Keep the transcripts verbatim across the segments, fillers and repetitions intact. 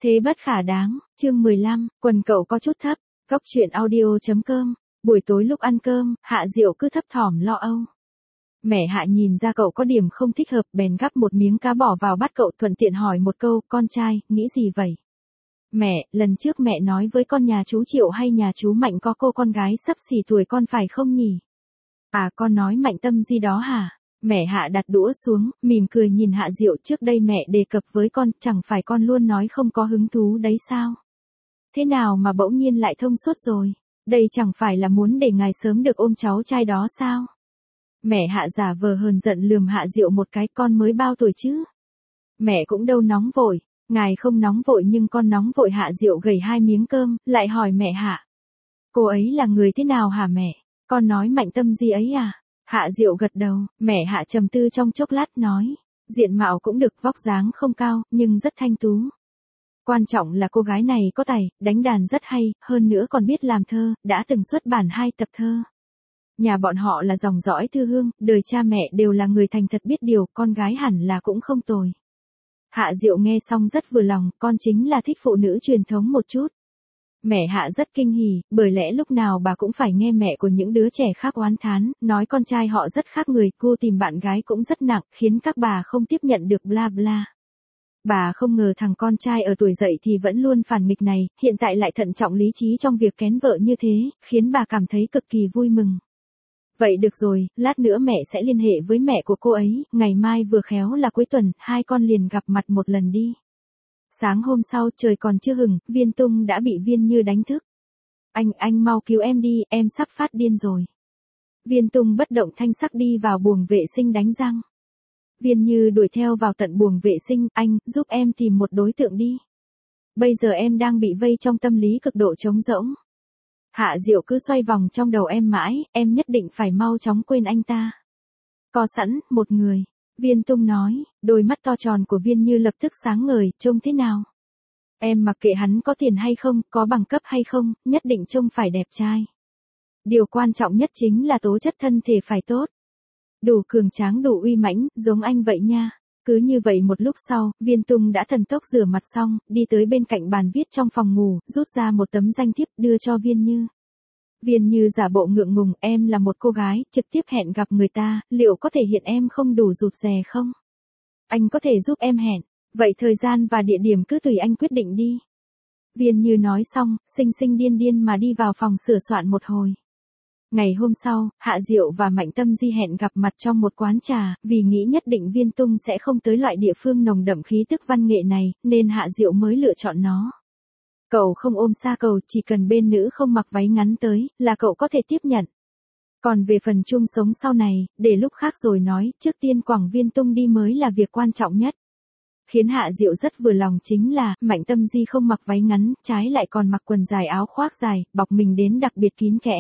Thế bất khả đáng, chương mười lăm, quần cậu có chút thấp, góc chuyện audio.com, buổi tối lúc ăn cơm, Hạ Diệu cứ thấp thỏm lo âu. Mẹ Hạ nhìn ra cậu có điểm không thích hợp bèn gắp một miếng cá bỏ vào bát cậu thuận tiện hỏi một câu, con trai, nghĩ gì vậy? Mẹ, lần trước mẹ nói với con nhà chú Triệu hay nhà chú Mạnh có cô con gái sắp xỉ tuổi con phải không nhỉ? À con nói Mạnh Tâm gì đó hả? Mẹ Hạ đặt đũa xuống, mỉm cười nhìn Hạ Diệu, trước đây mẹ đề cập với con, chẳng phải con luôn nói không có hứng thú đấy sao? Thế nào mà bỗng nhiên lại thông suốt rồi? Đây chẳng phải là muốn để ngài sớm được ôm cháu trai đó sao? Mẹ Hạ giả vờ hờn giận lườm Hạ Diệu một cái, con mới bao tuổi chứ? Mẹ cũng đâu nóng vội, ngài không nóng vội nhưng con nóng vội. Hạ Diệu gầy hai miếng cơm, lại hỏi mẹ Hạ. Cô ấy là người thế nào hả mẹ? Con nói Mạnh Tâm gì ấy à? Hạ Diệu gật đầu, mẹ Hạ trầm tư trong chốc lát nói. Diện mạo cũng được, vóc dáng không cao, nhưng rất thanh tú. Quan trọng là cô gái này có tài, đánh đàn rất hay, hơn nữa còn biết làm thơ, đã từng xuất bản hai tập thơ. Nhà bọn họ là dòng dõi thư hương, đời cha mẹ đều là người thành thật biết điều, con gái hẳn là cũng không tồi. Hạ Diệu nghe xong rất vừa lòng, con chính là thích phụ nữ truyền thống một chút. Mẹ Hạ rất kinh hỉ, bởi lẽ lúc nào bà cũng phải nghe mẹ của những đứa trẻ khác oán thán, nói con trai họ rất khác người, cô tìm bạn gái cũng rất nặng, khiến các bà không tiếp nhận được bla bla. Bà không ngờ thằng con trai ở tuổi dậy thì vẫn luôn phản nghịch này, hiện tại lại thận trọng lý trí trong việc kén vợ như thế, khiến bà cảm thấy cực kỳ vui mừng. Vậy được rồi, lát nữa mẹ sẽ liên hệ với mẹ của cô ấy, ngày mai vừa khéo là cuối tuần, hai con liền gặp mặt một lần đi. Sáng hôm sau trời còn chưa hừng, Viên Tung đã bị Viên Như đánh thức. Anh, anh mau cứu em đi, em sắp phát điên rồi. Viên Tung bất động thanh sắc đi vào buồng vệ sinh đánh răng. Viên Như đuổi theo vào tận buồng vệ sinh, anh, giúp em tìm một đối tượng đi. Bây giờ em đang bị vây trong tâm lý cực độ trống rỗng. Hạ Diệu cứ xoay vòng trong đầu em mãi, em nhất định phải mau chóng quên anh ta. Có sẵn, một người. Viên Tung nói, đôi mắt to tròn của Viên Như lập tức sáng ngời, trông thế nào? Em mặc kệ hắn có tiền hay không, có bằng cấp hay không, nhất định trông phải đẹp trai. Điều quan trọng nhất chính là tố chất thân thể phải tốt. Đủ cường tráng đủ uy mãnh, giống anh vậy nha. Cứ như vậy một lúc sau, Viên Tung đã thần tốc rửa mặt xong, đi tới bên cạnh bàn viết trong phòng ngủ, rút ra một tấm danh thiếp đưa cho Viên Như. Viên Như giả bộ ngượng ngùng, em là một cô gái, trực tiếp hẹn gặp người ta, liệu có thể hiện em không đủ rụt rè không? Anh có thể giúp em hẹn, vậy thời gian và địa điểm cứ tùy anh quyết định đi. Viên Như nói xong, xinh xinh điên điên mà đi vào phòng sửa soạn một hồi. Ngày hôm sau, Hạ Diệu và Mạnh Tâm Di hẹn gặp mặt trong một quán trà, vì nghĩ nhất định Viên Tung sẽ không tới loại địa phương nồng đậm khí tức văn nghệ này, nên Hạ Diệu mới lựa chọn nó. Cậu không ôm xa cầu, chỉ cần bên nữ không mặc váy ngắn tới, là cậu có thể tiếp nhận. Còn về phần chung sống sau này, để lúc khác rồi nói, trước tiên quẳng Viên Tung đi mới là việc quan trọng nhất. Khiến Hạ Diệu rất vừa lòng chính là, Mạnh Tâm Di không mặc váy ngắn, trái lại còn mặc quần dài áo khoác dài, bọc mình đến đặc biệt kín kẽ.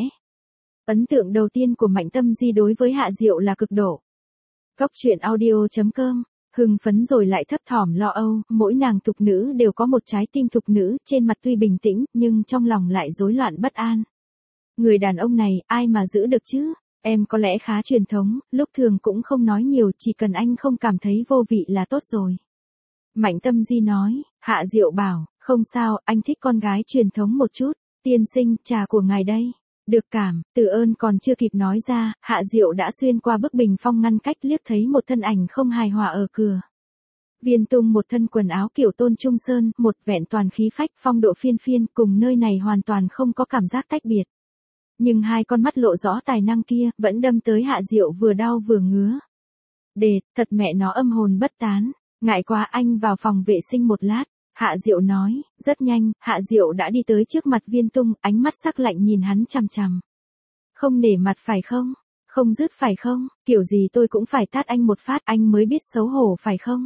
Ấn tượng đầu tiên của Mạnh Tâm Di đối với Hạ Diệu là cực độ. Góc chuyện audio.com, hưng phấn rồi lại thấp thỏm lo âu, mỗi nàng thục nữ đều có một trái tim thục nữ, trên mặt tuy bình tĩnh, nhưng trong lòng lại rối loạn bất an. Người đàn ông này, ai mà giữ được chứ? Em có lẽ khá truyền thống, lúc thường cũng không nói nhiều, chỉ cần anh không cảm thấy vô vị là tốt rồi. Mạnh Tâm Di nói, Hạ Diệu bảo, không sao, anh thích con gái truyền thống một chút, tiên sinh, trà của ngài đây. Được cảm, từ ơn còn chưa kịp nói ra, Hạ Diệu đã xuyên qua bức bình phong ngăn cách liếc thấy một thân ảnh không hài hòa ở cửa. Viên Tung một thân quần áo kiểu Tôn Trung Sơn, một vẹn toàn khí phách phong độ phiên phiên, cùng nơi này hoàn toàn không có cảm giác tách biệt. Nhưng hai con mắt lộ rõ tài năng kia, vẫn đâm tới Hạ Diệu vừa đau vừa ngứa. Đệt, thật mẹ nó âm hồn bất tán, ngại quá anh vào phòng vệ sinh một lát. Hạ Diệu nói, rất nhanh, Hạ Diệu đã đi tới trước mặt Viên Tung, ánh mắt sắc lạnh nhìn hắn chằm chằm. Không nể mặt phải không? Không dứt phải không? Kiểu gì tôi cũng phải tát anh một phát, anh mới biết xấu hổ phải không?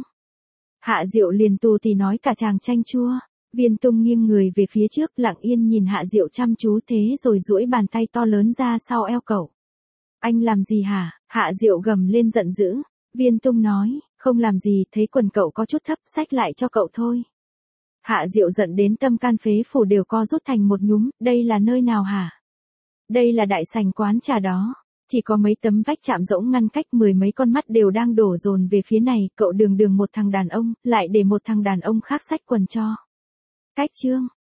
Hạ Diệu liền tù thì nói cả chàng chanh chua. Viên Tung nghiêng người về phía trước, lặng yên nhìn Hạ Diệu chăm chú thế rồi duỗi bàn tay to lớn ra sau eo cậu. Anh làm gì hả? Hạ Diệu gầm lên giận dữ. Viên Tung nói, không làm gì, thấy quần cậu có chút thấp, xách lại cho cậu thôi. Hạ Diệu giận đến tâm can phế phủ đều co rút thành một nhúm, đây là nơi nào hả? Đây là đại sảnh quán trà đó. Chỉ có mấy tấm vách chạm rỗng ngăn cách, mười mấy con mắt đều đang đổ dồn về phía này, cậu đường đường một thằng đàn ông, lại để một thằng đàn ông khác xách quần cho. Cách chương